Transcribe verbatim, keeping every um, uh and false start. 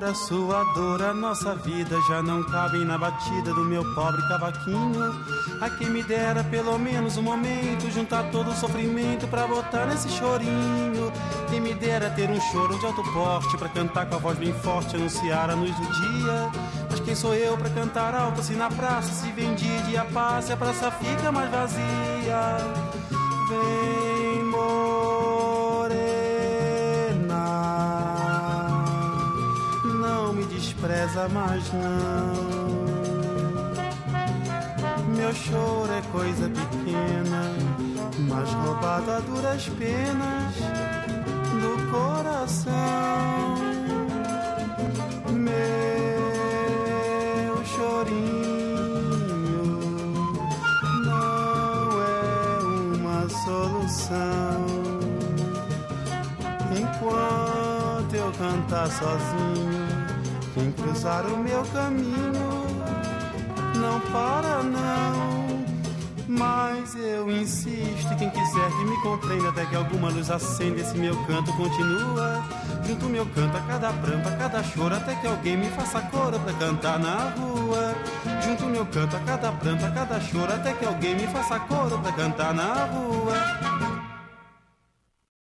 a sua dor, a nossa vida já não cabem na batida do meu pobre cavaquinho. A quem me dera pelo menos um momento juntar todo o sofrimento pra botar nesse chorinho. Quem me dera ter um choro de alto porte pra cantar com a voz bem forte, anunciar a luz do dia. Mas quem sou eu pra cantar alto assim na praça? Se vem dia, dia passa e a praça fica mais vazia. Vem morena, não me despreza mais não. Meu choro é coisa pequena, mas roubado a duras penas do coração. Meu chorinho não é uma solução. Enquanto eu cantar sozinho, quem cruzar o meu caminho não para não. Mas eu insisto, e quem quiser que me compreenda, até que alguma luz acenda, esse meu canto continua. Junto o meu canto a cada pranto, a cada choro, até que alguém me faça coro pra cantar na rua. Junto o meu canto a cada pranto, a cada choro, até que alguém me faça coro pra cantar na rua.